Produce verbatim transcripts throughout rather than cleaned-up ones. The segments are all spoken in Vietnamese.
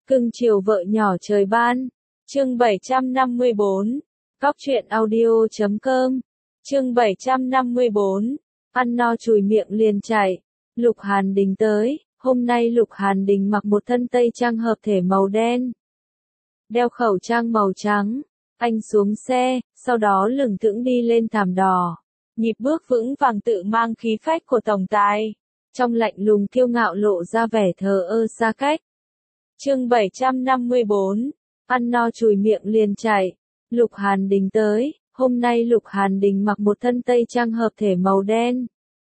Cưng chiều vợ nhỏ trời ban. Chương bảy trăm năm mươi bốn. Góc truyện audio chấm com. Chương bảy trăm năm mươi bốn. Ăn no chùi miệng liền chạy. Lục Hàn Đình tới. Hôm nay Lục Hàn Đình mặc một thân tây trang hợp thể màu đen, đeo khẩu trang màu trắng. Anh xuống xe, sau đó lững thững đi lên thảm đỏ. Nhịp bước vững vàng tự mang khí phách của tổng tài. Trong lạnh lùng kiêu ngạo lộ ra vẻ thờ ơ xa cách. Chương bảy trăm năm mươi bốn. Ăn no chùi miệng liền chạy. Lục Hàn Đình tới. Hôm nay Lục Hàn Đình mặc một thân tây trang hợp thể màu đen,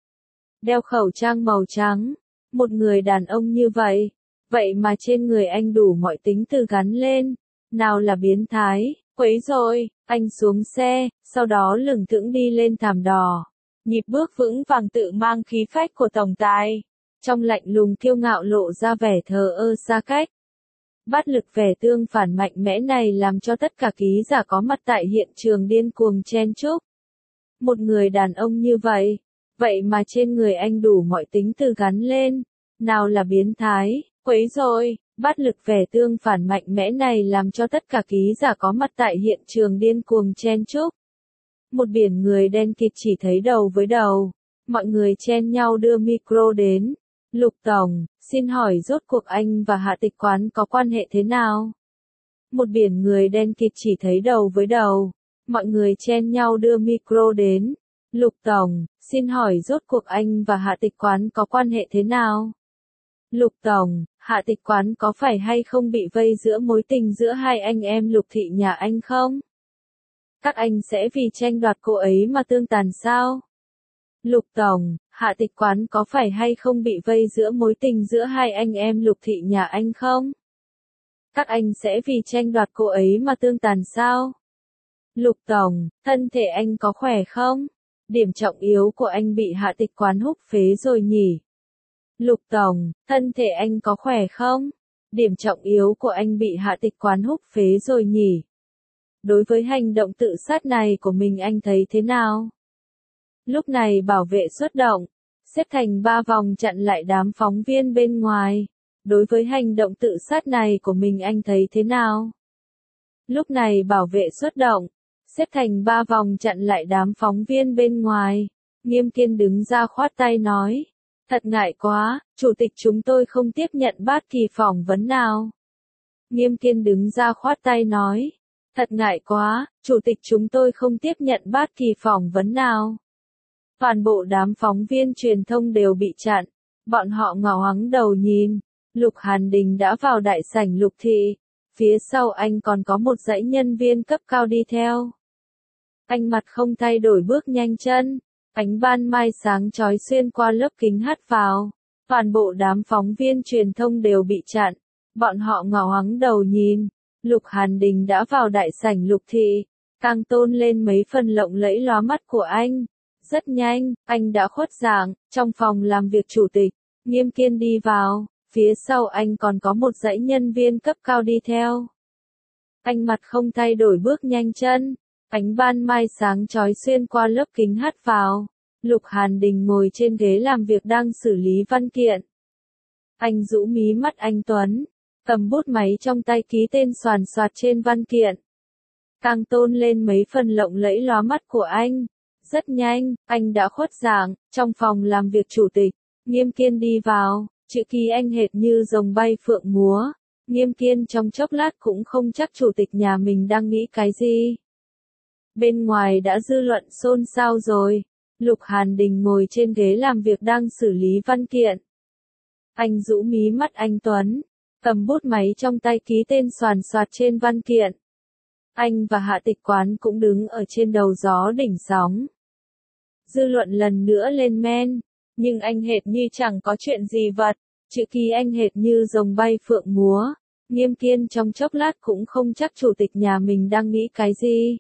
đeo khẩu trang màu trắng. Một người đàn ông như vậy, vậy mà trên người anh đủ mọi tính từ gắn lên. Nào là biến thái, quấy rồi. Anh xuống xe, sau đó lững thững đi lên thảm đỏ. Nhịp bước vững vàng tự mang khí phách của tổng tài. Trong lạnh lùng kiêu ngạo lộ ra vẻ thờ ơ xa cách. Bát lực vẻ tương phản mạnh mẽ này làm cho tất cả ký giả có mặt tại hiện trường điên cuồng chen chúc. Một người đàn ông như vậy, vậy mà trên người anh đủ mọi tính từ gắn lên. Nào là biến thái, quấy rồi. Bát lực vẻ tương phản mạnh mẽ này làm cho tất cả ký giả có mặt tại hiện trường điên cuồng chen chúc. Một biển người đen kịt chỉ thấy đầu với đầu. Mọi người chen nhau đưa micro đến. Lục Tổng, xin hỏi rốt cuộc anh và Hạ Tịch Quán có quan hệ thế nào? Một biển người đen kịt chỉ thấy đầu với đầu. Mọi người chen nhau đưa micro đến. Lục Tổng, xin hỏi rốt cuộc anh và Hạ Tịch Quán có quan hệ thế nào? Lục Tổng, Hạ Tịch Quán có phải hay không bị vây giữa mối tình giữa hai anh em Lục thị nhà anh không? Các anh sẽ vì tranh đoạt cô ấy mà tương tàn sao? Lục Tổng, Hạ Tịch Quán có phải hay không bị vây giữa mối tình giữa hai anh em Lục thị nhà anh không? Các anh sẽ vì tranh đoạt cô ấy mà tương tàn sao? Lục Tổng, thân thể anh có khỏe không? Điểm trọng yếu của anh bị Hạ Tịch Quán húc phế rồi nhỉ? Lục Tổng, thân thể anh có khỏe không? Điểm trọng yếu của anh bị Hạ Tịch Quán húc phế rồi nhỉ? Đối với hành động tự sát này của mình anh thấy thế nào? Lúc này bảo vệ xuất động, xếp thành ba vòng chặn lại đám phóng viên bên ngoài. Đối với hành động tự sát này của mình anh thấy thế nào? Lúc này bảo vệ xuất động, xếp thành ba vòng chặn lại đám phóng viên bên ngoài. Nghiêm Kiên đứng ra khoát tay nói. Thật ngại quá, chủ tịch chúng tôi không tiếp nhận bất kỳ phỏng vấn nào. Nghiêm Kiên đứng ra khoát tay nói. Thật ngại quá, chủ tịch chúng tôi không tiếp nhận bất kỳ phỏng vấn nào. Toàn bộ đám phóng viên truyền thông đều bị chặn. Bọn họ ngó ngoáng đầu nhìn. Lục Hàn Đình đã vào đại sảnh Lục thị. Phía sau anh còn có một dãy nhân viên cấp cao đi theo. Anh mặt không thay đổi bước nhanh chân. Ánh ban mai sáng chói xuyên qua lớp kính hắt vào. Toàn bộ đám phóng viên truyền thông đều bị chặn. Bọn họ ngó ngoáng đầu nhìn. Lục Hàn Đình đã vào đại sảnh Lục thị. Càng tôn lên mấy phần lộng lẫy lóa mắt của anh. Rất nhanh, anh đã khuất dạng. Trong phòng làm việc chủ tịch, Nghiêm Kiên đi vào. Phía sau anh còn có một dãy nhân viên cấp cao đi theo. Anh mặt không thay đổi bước nhanh chân. Ánh ban mai sáng chói xuyên qua lớp kính hắt vào. Lục Hàn Đình ngồi trên ghế làm việc đang xử lý văn kiện. Anh rũ mí mắt anh tuấn, cầm bút máy trong tay ký tên xoàn xoạt trên văn kiện. Càng tôn lên mấy phần lộng lẫy lóa mắt của anh. Rất nhanh, anh đã khuất dạng. Trong phòng làm việc chủ tịch, Nghiêm Kiên đi vào. Chữ ký anh hệt như rồng bay phượng múa. Nghiêm Kiên trong chốc lát cũng không chắc chủ tịch nhà mình đang nghĩ cái gì. Bên ngoài đã dư luận xôn xao rồi. Lục Hàn Đình ngồi trên ghế làm việc đang xử lý văn kiện. Anh rũ mí mắt anh tuấn, cầm bút máy trong tay ký tên xoàn xoạt trên văn kiện. Anh và Hạ Tịch Quán cũng đứng ở trên đầu gió đỉnh sóng. Dư luận lần nữa lên men, nhưng anh hệt như chẳng có chuyện gì vật. Chữ ký anh hệt như rồng bay phượng múa. Nghiêm Kiên trong chốc lát cũng không chắc chủ tịch nhà mình đang nghĩ cái gì.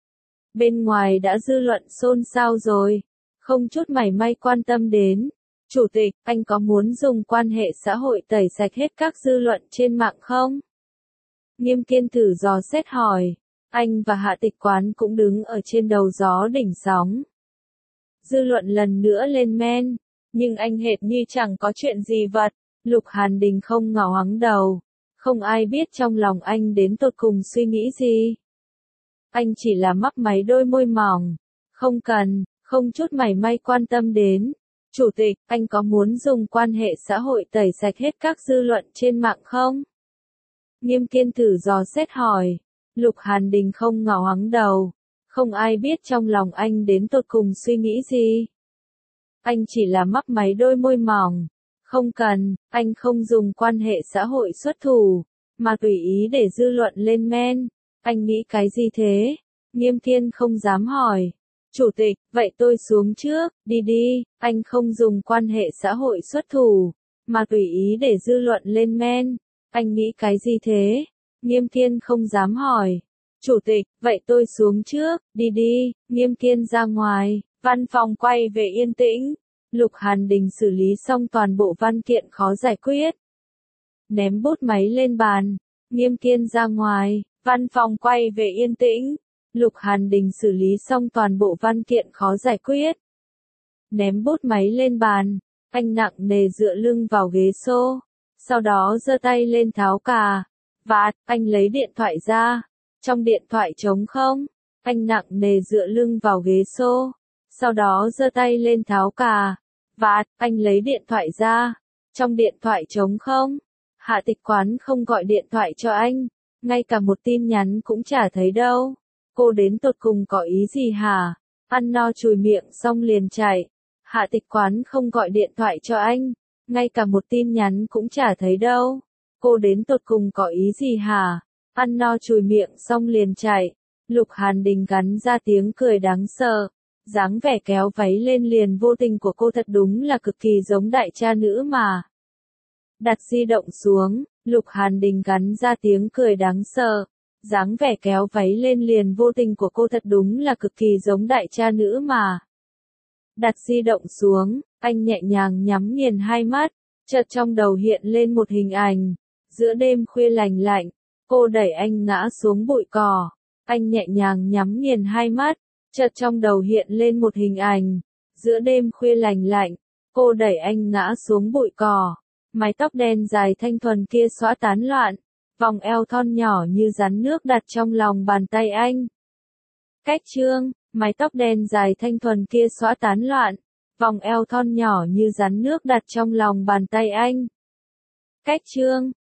Bên ngoài đã dư luận xôn xao rồi. Không chút mảy may quan tâm đến. Chủ tịch, anh có muốn dùng quan hệ xã hội tẩy sạch hết các dư luận trên mạng không? Nghiêm Kiên thử dò xét hỏi. Anh và Hạ Tịch Quán cũng đứng ở trên đầu gió đỉnh sóng. Dư luận lần nữa lên men, nhưng anh hệt như chẳng có chuyện gì vật. Lục Hàn Đình không ngó ngoáng đầu, Không ai biết trong lòng anh đến tột cùng suy nghĩ gì. Anh chỉ là mấp máy đôi môi mỏng. Không cần, không chút mảy may quan tâm đến. Chủ tịch, anh có muốn dùng quan hệ xã hội tẩy sạch hết các dư luận trên mạng không? Nghiêm Kiên thử dò xét hỏi. Lục Hàn Đình không ngỏ hắng đầu. Không ai biết trong lòng anh đến tột cùng suy nghĩ gì. Anh chỉ là mấp máy đôi môi mỏng. Không cần, anh không dùng quan hệ xã hội xuất thủ, mà tùy ý để dư luận lên men. Anh nghĩ cái gì thế? Nghiêm Kiên không dám hỏi. Chủ tịch, vậy tôi xuống trước, đi đi, anh không dùng quan hệ xã hội xuất thủ, mà tùy ý để dư luận lên men. Anh nghĩ cái gì thế? Nghiêm Kiên không dám hỏi. Chủ tịch, vậy tôi xuống trước, đi đi, Nghiêm Kiên ra ngoài, văn phòng quay về yên tĩnh. Lục Hàn Đình xử lý xong toàn bộ văn kiện khó giải quyết. Ném bút máy lên bàn, Nghiêm Kiên ra ngoài, văn phòng quay về yên tĩnh. Lục Hàn Đình xử lý xong toàn bộ văn kiện khó giải quyết. Ném bút máy lên bàn, anh nặng nề dựa lưng vào ghế xô, sau đó giơ tay lên tháo cà vạt, anh lấy điện thoại ra. Trong điện thoại trống không, anh nặng nề dựa lưng vào ghế xô, sau đó giơ tay lên tháo cà vạt, anh lấy điện thoại ra. Trong điện thoại trống không, Hạ Tịch Quán không gọi điện thoại cho anh, ngay cả một tin nhắn cũng chả thấy đâu. Cô đến tột cùng có ý gì hả? Ăn no chùi miệng xong liền chạy. Hạ Tịch Quán không gọi điện thoại cho anh, ngay cả một tin nhắn cũng chả thấy đâu. Cô đến tột cùng có ý gì hả? Ăn no chùi miệng xong liền chạy. Lục Hàn Đình gắn ra tiếng cười đáng sợ. Dáng vẻ kéo váy lên liền vô tình của cô thật đúng là cực kỳ giống đại cha nữ mà. Đặt di động xuống, Lục Hàn Đình gắn ra tiếng cười đáng sợ. Dáng vẻ kéo váy lên liền vô tình của cô thật đúng là cực kỳ giống đại cha nữ mà. Đặt di động xuống, anh nhẹ nhàng nhắm nghiền hai mắt, chợt trong đầu hiện lên một hình ảnh. Giữa đêm khuya lành lạnh, cô đẩy anh ngã xuống bụi cỏ. Anh nhẹ nhàng nhắm nghiền hai mắt, chợt trong đầu hiện lên một hình ảnh. Giữa đêm khuya lành lạnh, cô đẩy anh ngã xuống bụi cỏ. Mái tóc đen dài thanh thuần kia xõa tán loạn. Vòng eo thon nhỏ như rắn nước đặt trong lòng bàn tay anh. Cách chương, mái tóc đen dài thanh thuần kia xõa tán loạn. Vòng eo thon nhỏ như rắn nước đặt trong lòng bàn tay anh. Cách chương.